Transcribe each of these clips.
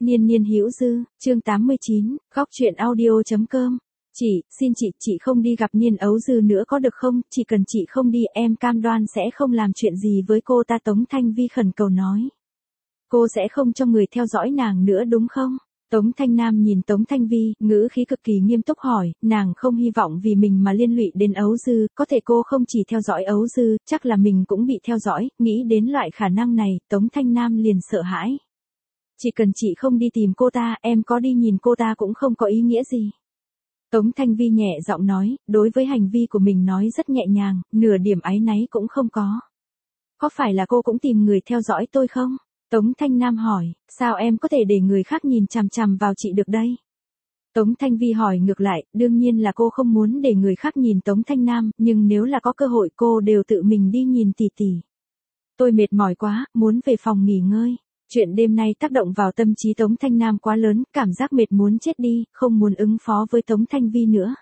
Niên niên hữu dư, chương 89, góc truyện audio.com. Xin chị không đi gặp Niên ấu dư nữa có được không, chỉ cần chị không đi em cam đoan sẽ không làm chuyện gì với cô ta. Tống Thanh Vi khẩn cầu nói. Cô sẽ không cho người theo dõi nàng nữa đúng không? Tống Thanh Nam nhìn Tống Thanh Vi, ngữ khí cực kỳ nghiêm túc hỏi, nàng không hy vọng vì mình mà liên lụy đến ấu dư, có thể cô không chỉ theo dõi ấu dư, chắc là mình cũng bị theo dõi, nghĩ đến loại khả năng này, Tống Thanh Nam liền sợ hãi. Chỉ cần chị không đi tìm cô ta, em có đi nhìn cô ta cũng không có ý nghĩa gì. Tống Thanh Vi nhẹ giọng nói, đối với hành vi của mình nói rất nhẹ nhàng, nửa điểm áy náy cũng không có. Có phải là cô cũng tìm người theo dõi tôi không? Tống Thanh Nam hỏi, sao em có thể để người khác nhìn chằm chằm vào chị được đây? Tống Thanh Vi hỏi ngược lại, đương nhiên là cô không muốn để người khác nhìn Tống Thanh Nam, nhưng nếu là có cơ hội cô đều tự mình đi nhìn tỷ tỷ. Tôi mệt mỏi quá, muốn về phòng nghỉ ngơi. Chuyện đêm nay tác động vào tâm trí Tống Thanh Nam quá lớn, cảm giác mệt muốn chết đi, không muốn ứng phó với Tống Thanh Vi nữa.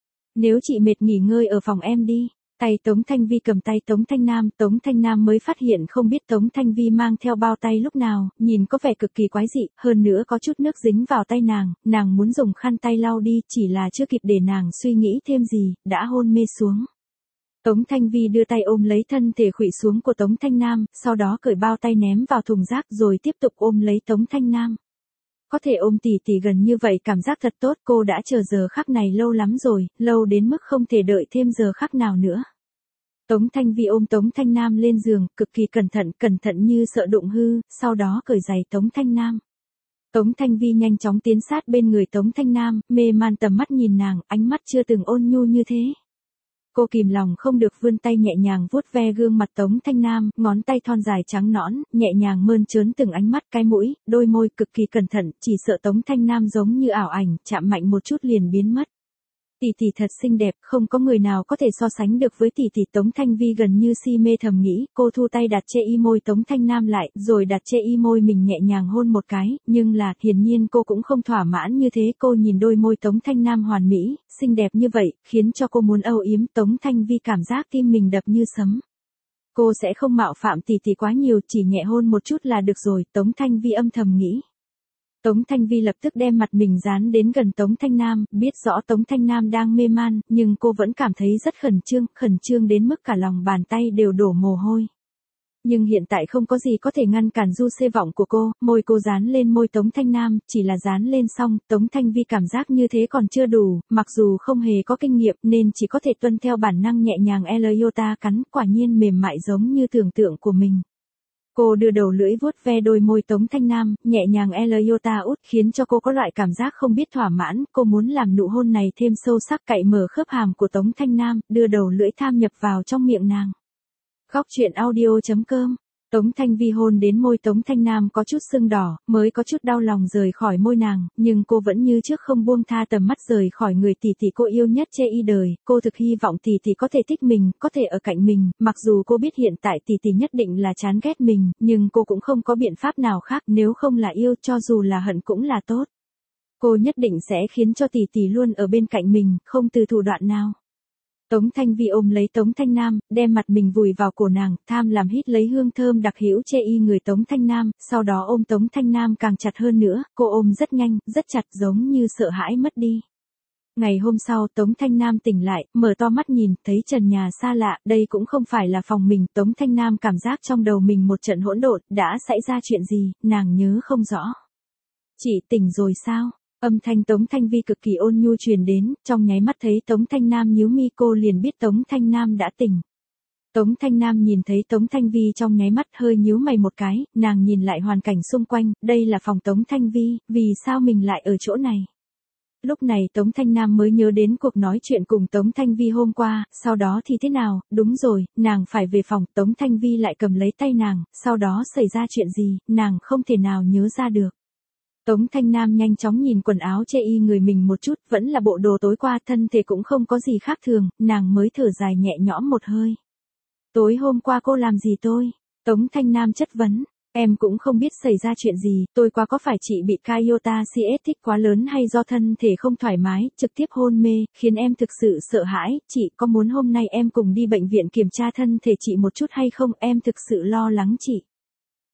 Nếu chị mệt nghỉ ngơi ở phòng em đi. Tay Tống Thanh Vi cầm tay Tống Thanh Nam mới phát hiện không biết Tống Thanh Vi mang theo bao tay lúc nào, nhìn có vẻ cực kỳ quái dị, hơn nữa có chút nước dính vào tay nàng muốn dùng khăn tay lau đi, chỉ là chưa kịp để nàng suy nghĩ thêm gì, đã hôn mê xuống. Tống Thanh Vi đưa tay ôm lấy thân thể khuỵu xuống của Tống Thanh Nam, sau đó cởi bao tay ném vào thùng rác rồi tiếp tục ôm lấy Tống Thanh Nam. Có thể ôm tỷ tỷ gần như vậy cảm giác thật tốt, cô đã chờ giờ khắc này lâu lắm rồi, lâu đến mức không thể đợi thêm giờ khắc nào nữa. Tống Thanh Vi ôm Tống Thanh Nam lên giường, cực kỳ cẩn thận như sợ đụng hư, sau đó cởi giày Tống Thanh Nam. Tống Thanh Vi nhanh chóng tiến sát bên người Tống Thanh Nam, mê man tầm mắt nhìn nàng, ánh mắt chưa từng ôn nhu như thế. Cô kìm lòng không được vươn tay nhẹ nhàng vuốt ve gương mặt Tống Thanh Nam, ngón tay thon dài trắng nõn, nhẹ nhàng mơn trớn từng ánh mắt, cái mũi, đôi môi, cực kỳ cẩn thận, chỉ sợ Tống Thanh Nam giống như ảo ảnh, chạm mạnh một chút liền biến mất. Tỷ tỷ thật xinh đẹp, không có người nào có thể so sánh được với tỷ tỷ. Tống Thanh Vi gần như si mê thầm nghĩ, cô thu tay đặt che y môi Tống Thanh Nam lại, rồi đặt che y môi mình nhẹ nhàng hôn một cái, nhưng là, hiển nhiên cô cũng không thỏa mãn như thế, cô nhìn đôi môi Tống Thanh Nam hoàn mỹ, xinh đẹp như vậy, khiến cho cô muốn âu yếm. Tống Thanh Vi cảm giác tim mình đập như sấm. Cô sẽ không mạo phạm tỷ tỷ quá nhiều, chỉ nhẹ hôn một chút là được rồi, Tống Thanh Vi âm thầm nghĩ. Tống Thanh Vi lập tức đem mặt mình dán đến gần Tống Thanh Nam, biết rõ Tống Thanh Nam đang mê man, nhưng cô vẫn cảm thấy rất khẩn trương đến mức cả lòng bàn tay đều đổ mồ hôi. Nhưng hiện tại không có gì có thể ngăn cản du xê vọng của cô, môi cô dán lên môi Tống Thanh Nam, chỉ là dán lên xong, Tống Thanh Vi cảm giác như thế còn chưa đủ, mặc dù không hề có kinh nghiệm nên chỉ có thể tuân theo bản năng nhẹ nhàng Iota cắn, quả nhiên mềm mại giống như tưởng tượng của mình. Cô đưa đầu lưỡi vuốt ve đôi môi Tống Thanh Nam, nhẹ nhàng Iota út, khiến cho cô có loại cảm giác không biết thỏa mãn, cô muốn làm nụ hôn này thêm sâu sắc, cạy mở khớp hàm của Tống Thanh Nam, đưa đầu lưỡi tham nhập vào trong miệng nàng. Góc truyện audio.com. Tống Thanh Vi hôn đến môi Tống Thanh Nam có chút sưng đỏ, mới có chút đau lòng rời khỏi môi nàng, nhưng cô vẫn như trước không buông tha tầm mắt rời khỏi người tỷ tỷ cô yêu nhất che y đời, cô thực hy vọng tỷ tỷ có thể thích mình, có thể ở cạnh mình, mặc dù cô biết hiện tại tỷ tỷ nhất định là chán ghét mình, nhưng cô cũng không có biện pháp nào khác, nếu không là yêu, cho dù là hận cũng là tốt. Cô nhất định sẽ khiến cho tỷ tỷ luôn ở bên cạnh mình, không từ thủ đoạn nào. Tống Thanh Vi ôm lấy Tống Thanh Nam, đem mặt mình vùi vào cổ nàng, tham làm hít lấy hương thơm đặc hữu che y người Tống Thanh Nam, sau đó ôm Tống Thanh Nam càng chặt hơn nữa, cô ôm rất nhanh, rất chặt giống như sợ hãi mất đi. Ngày hôm sau Tống Thanh Nam tỉnh lại, mở to mắt nhìn, thấy trần nhà xa lạ, đây cũng không phải là phòng mình, Tống Thanh Nam cảm giác trong đầu mình một trận hỗn độn, đã xảy ra chuyện gì, nàng nhớ không rõ. Chị tỉnh rồi sao? Âm thanh Tống Thanh Vi cực kỳ ôn nhu truyền đến, trong nháy mắt thấy Tống Thanh Nam nhíu mi cô liền biết Tống Thanh Nam đã tỉnh. Tống Thanh Nam nhìn thấy Tống Thanh Vi trong nháy mắt hơi nhíu mày một cái, nàng nhìn lại hoàn cảnh xung quanh, đây là phòng Tống Thanh Vi, vì sao mình lại ở chỗ này? Lúc này Tống Thanh Nam mới nhớ đến cuộc nói chuyện cùng Tống Thanh Vi hôm qua, sau đó thì thế nào, đúng rồi, nàng phải về phòng, Tống Thanh Vi lại cầm lấy tay nàng, sau đó xảy ra chuyện gì, nàng không thể nào nhớ ra được. Tống Thanh Nam nhanh chóng nhìn quần áo che y người mình một chút, vẫn là bộ đồ tối qua, thân thể cũng không có gì khác thường, nàng mới thở dài nhẹ nhõm một hơi. Tối hôm qua cô làm gì tôi? Tống Thanh Nam chất vấn, em cũng không biết xảy ra chuyện gì, tôi qua có phải chị bị Iota CS thích quá lớn hay do thân thể không thoải mái, trực tiếp hôn mê, khiến em thực sự sợ hãi, chị có muốn hôm nay em cùng đi bệnh viện kiểm tra thân thể chị một chút hay không, em thực sự lo lắng chị.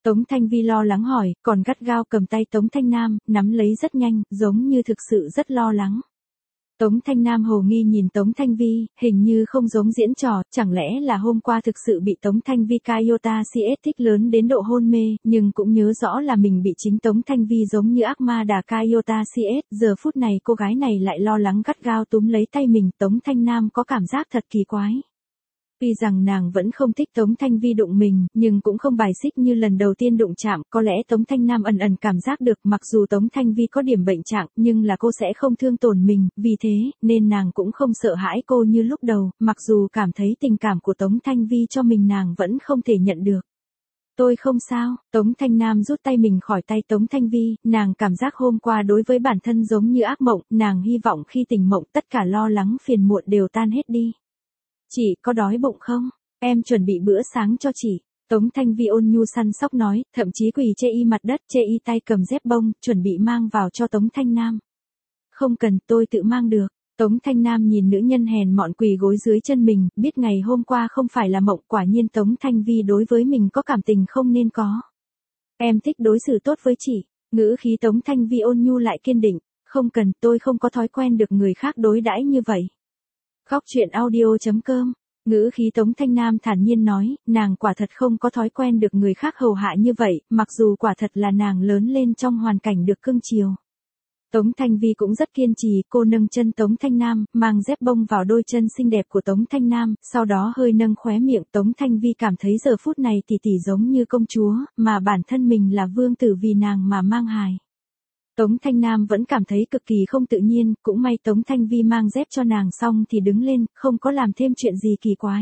Tống Thanh Vi lo lắng hỏi, còn gắt gao cầm tay Tống Thanh Nam, nắm lấy rất nhanh, giống như thực sự rất lo lắng. Tống Thanh Nam hồ nghi nhìn Tống Thanh Vi, hình như không giống diễn trò, chẳng lẽ là hôm qua thực sự bị Tống Thanh Vi Kayota CS thích lớn đến độ hôn mê, nhưng cũng nhớ rõ là mình bị chính Tống Thanh Vi giống như ác ma đà Kayota CS, giờ phút này cô gái này lại lo lắng gắt gao túm lấy tay mình, Tống Thanh Nam có cảm giác thật kỳ quái. Tuy rằng nàng vẫn không thích Tống Thanh Vi đụng mình, nhưng cũng không bài xích như lần đầu tiên đụng chạm, có lẽ Tống Thanh Nam ẩn ẩn cảm giác được mặc dù Tống Thanh Vi có điểm bệnh trạng, nhưng là cô sẽ không thương tổn mình, vì thế, nên nàng cũng không sợ hãi cô như lúc đầu, mặc dù cảm thấy tình cảm của Tống Thanh Vi cho mình nàng vẫn không thể nhận được. Tôi không sao, Tống Thanh Nam rút tay mình khỏi tay Tống Thanh Vi, nàng cảm giác hôm qua đối với bản thân giống như ác mộng, nàng hy vọng khi tỉnh mộng tất cả lo lắng phiền muộn đều tan hết đi. Chị có đói bụng không? Em chuẩn bị bữa sáng cho chị. Tống Thanh Vi ôn nhu săn sóc nói, thậm chí quỳ chê y mặt đất, chê y tay cầm dép bông, chuẩn bị mang vào cho Tống Thanh Nam. Không cần, tôi tự mang được. Tống Thanh Nam nhìn nữ nhân hèn mọn quỳ gối dưới chân mình, biết ngày hôm qua không phải là mộng, quả nhiên Tống Thanh Vi đối với mình có cảm tình không nên có. Em thích đối xử tốt với chị. Ngữ khí Tống Thanh Vi ôn nhu lại kiên định, không cần, tôi không có thói quen được người khác đối đãi như vậy. Góc truyện audio.com, ngữ khí Tống Thanh Nam thản nhiên nói, nàng quả thật không có thói quen được người khác hầu hạ như vậy, mặc dù quả thật là nàng lớn lên trong hoàn cảnh được cưng chiều. Tống Thanh Vi cũng rất kiên trì, cô nâng chân Tống Thanh Nam, mang dép bông vào đôi chân xinh đẹp của Tống Thanh Nam, sau đó hơi nâng khóe miệng. Tống Thanh Vi cảm thấy giờ phút này tỷ tỷ giống như công chúa, mà bản thân mình là vương tử vì nàng mà mang hài. Tống Thanh Nam vẫn cảm thấy cực kỳ không tự nhiên, cũng may Tống Thanh Vi mang dép cho nàng xong thì đứng lên, không có làm thêm chuyện gì kỳ quái.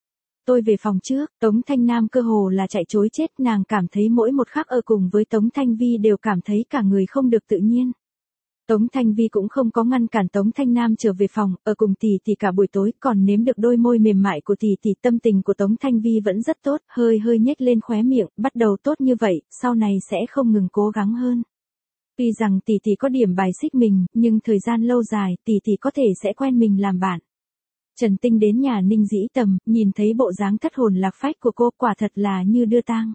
Tôi về phòng trước, Tống Thanh Nam cơ hồ là chạy trối chết, nàng cảm thấy mỗi một khắc ở cùng với Tống Thanh Vi đều cảm thấy cả người không được tự nhiên. Tống Thanh Vi cũng không có ngăn cản Tống Thanh Nam trở về phòng, ở cùng tỷ tỷ cả buổi tối, còn nếm được đôi môi mềm mại của tỷ tỷ. Tâm tình của Tống Thanh Vi vẫn rất tốt, hơi nhếch lên khóe miệng, bắt đầu tốt như vậy, sau này sẽ không ngừng cố gắng hơn. Tuy rằng tỷ tỷ có điểm bài xích mình, nhưng thời gian lâu dài, tỷ tỷ có thể sẽ quen mình làm bạn. Trần Tinh đến nhà Ninh Dĩ Tầm, nhìn thấy bộ dáng thất hồn lạc phách của cô, quả thật là như đưa tang.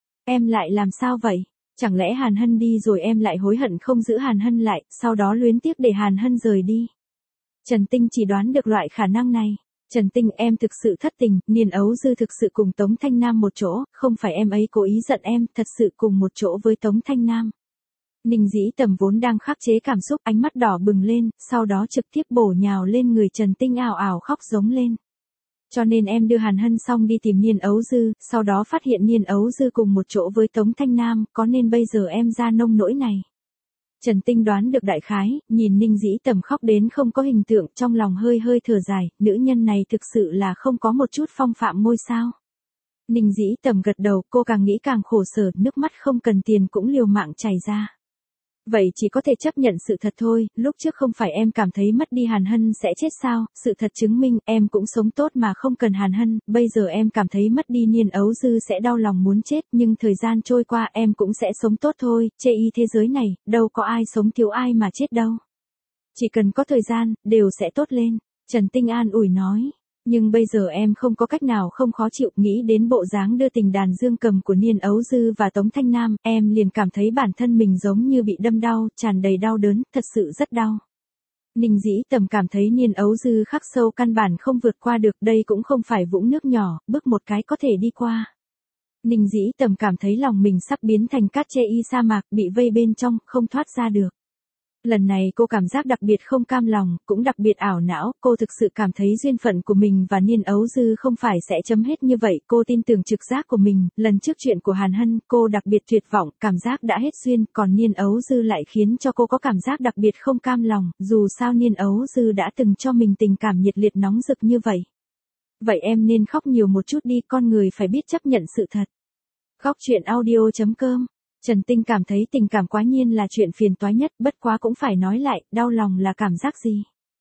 Em lại làm sao vậy? Chẳng lẽ Hàn Hân đi rồi em lại hối hận không giữ Hàn Hân lại, sau đó luyến tiếc để Hàn Hân rời đi? Trần Tinh chỉ đoán được loại khả năng này. Trần Tinh, em thực sự thất tình, Niên Ấu Dư thực sự cùng Tống Thanh Nam một chỗ, không phải em ấy cố ý giận em, thật sự cùng một chỗ với Tống Thanh Nam. Ninh Dĩ Tầm vốn đang khắc chế cảm xúc, ánh mắt đỏ bừng lên, sau đó trực tiếp bổ nhào lên người Trần Tinh, ào ào khóc giống lên. Cho nên em đưa Hàn Hân xong đi tìm Niên Ấu Dư, sau đó phát hiện Niên Ấu Dư cùng một chỗ với Tống Thanh Nam, có nên bây giờ em ra nông nỗi này? Trần Tinh đoán được đại khái, nhìn Ninh Dĩ Tầm khóc đến không có hình tượng, trong lòng hơi thở dài, nữ nhân này thực sự là không có một chút phong phạm môi sao. Ninh Dĩ Tầm gật đầu, cô càng nghĩ càng khổ sở, nước mắt không cần tiền cũng liều mạng chảy ra. Vậy chỉ có thể chấp nhận sự thật thôi, lúc trước không phải em cảm thấy mất đi Hàn Hân sẽ chết sao, sự thật chứng minh em cũng sống tốt mà không cần Hàn Hân, bây giờ em cảm thấy mất đi Niên Ấu Dư sẽ đau lòng muốn chết, nhưng thời gian trôi qua em cũng sẽ sống tốt thôi, chê y thế giới này, đâu có ai sống thiếu ai mà chết đâu. Chỉ cần có thời gian, đều sẽ tốt lên, Trần Tinh an ủi nói. Nhưng bây giờ em không có cách nào không khó chịu, nghĩ đến bộ dáng đưa tình đàn dương cầm của Niên Ấu Dư và Tống Thanh Nam, em liền cảm thấy bản thân mình giống như bị đâm đau, tràn đầy đau đớn, thật sự rất đau. Ninh Dĩ Tầm cảm thấy Niên Ấu Dư khắc sâu căn bản không vượt qua được, đây cũng không phải vũng nước nhỏ, bước một cái có thể đi qua. Ninh Dĩ Tầm cảm thấy lòng mình sắp biến thành cát chê y sa mạc, bị vây bên trong, không thoát ra được. Lần này cô cảm giác đặc biệt không cam lòng, cũng đặc biệt ảo não, cô thực sự cảm thấy duyên phận của mình và Niên Ấu Dư không phải sẽ chấm hết như vậy, cô tin tưởng trực giác của mình, lần trước chuyện của Hàn Hân, cô đặc biệt tuyệt vọng, cảm giác đã hết duyên, còn Niên Ấu Dư lại khiến cho cô có cảm giác đặc biệt không cam lòng, dù sao Niên Ấu Dư đã từng cho mình tình cảm nhiệt liệt nóng rực như vậy. Vậy em nên khóc nhiều một chút đi, con người phải biết chấp nhận sự thật. Góc truyện audio.com. Trần Tinh cảm thấy tình cảm quá nhiên là chuyện phiền toái nhất, bất quá cũng phải nói lại, đau lòng là cảm giác gì?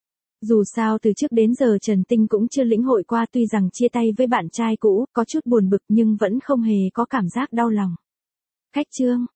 Dù sao từ trước đến giờ Trần Tinh cũng chưa lĩnh hội qua, tuy rằng chia tay với bạn trai cũ, có chút buồn bực nhưng vẫn không hề có cảm giác đau lòng. Khách chương.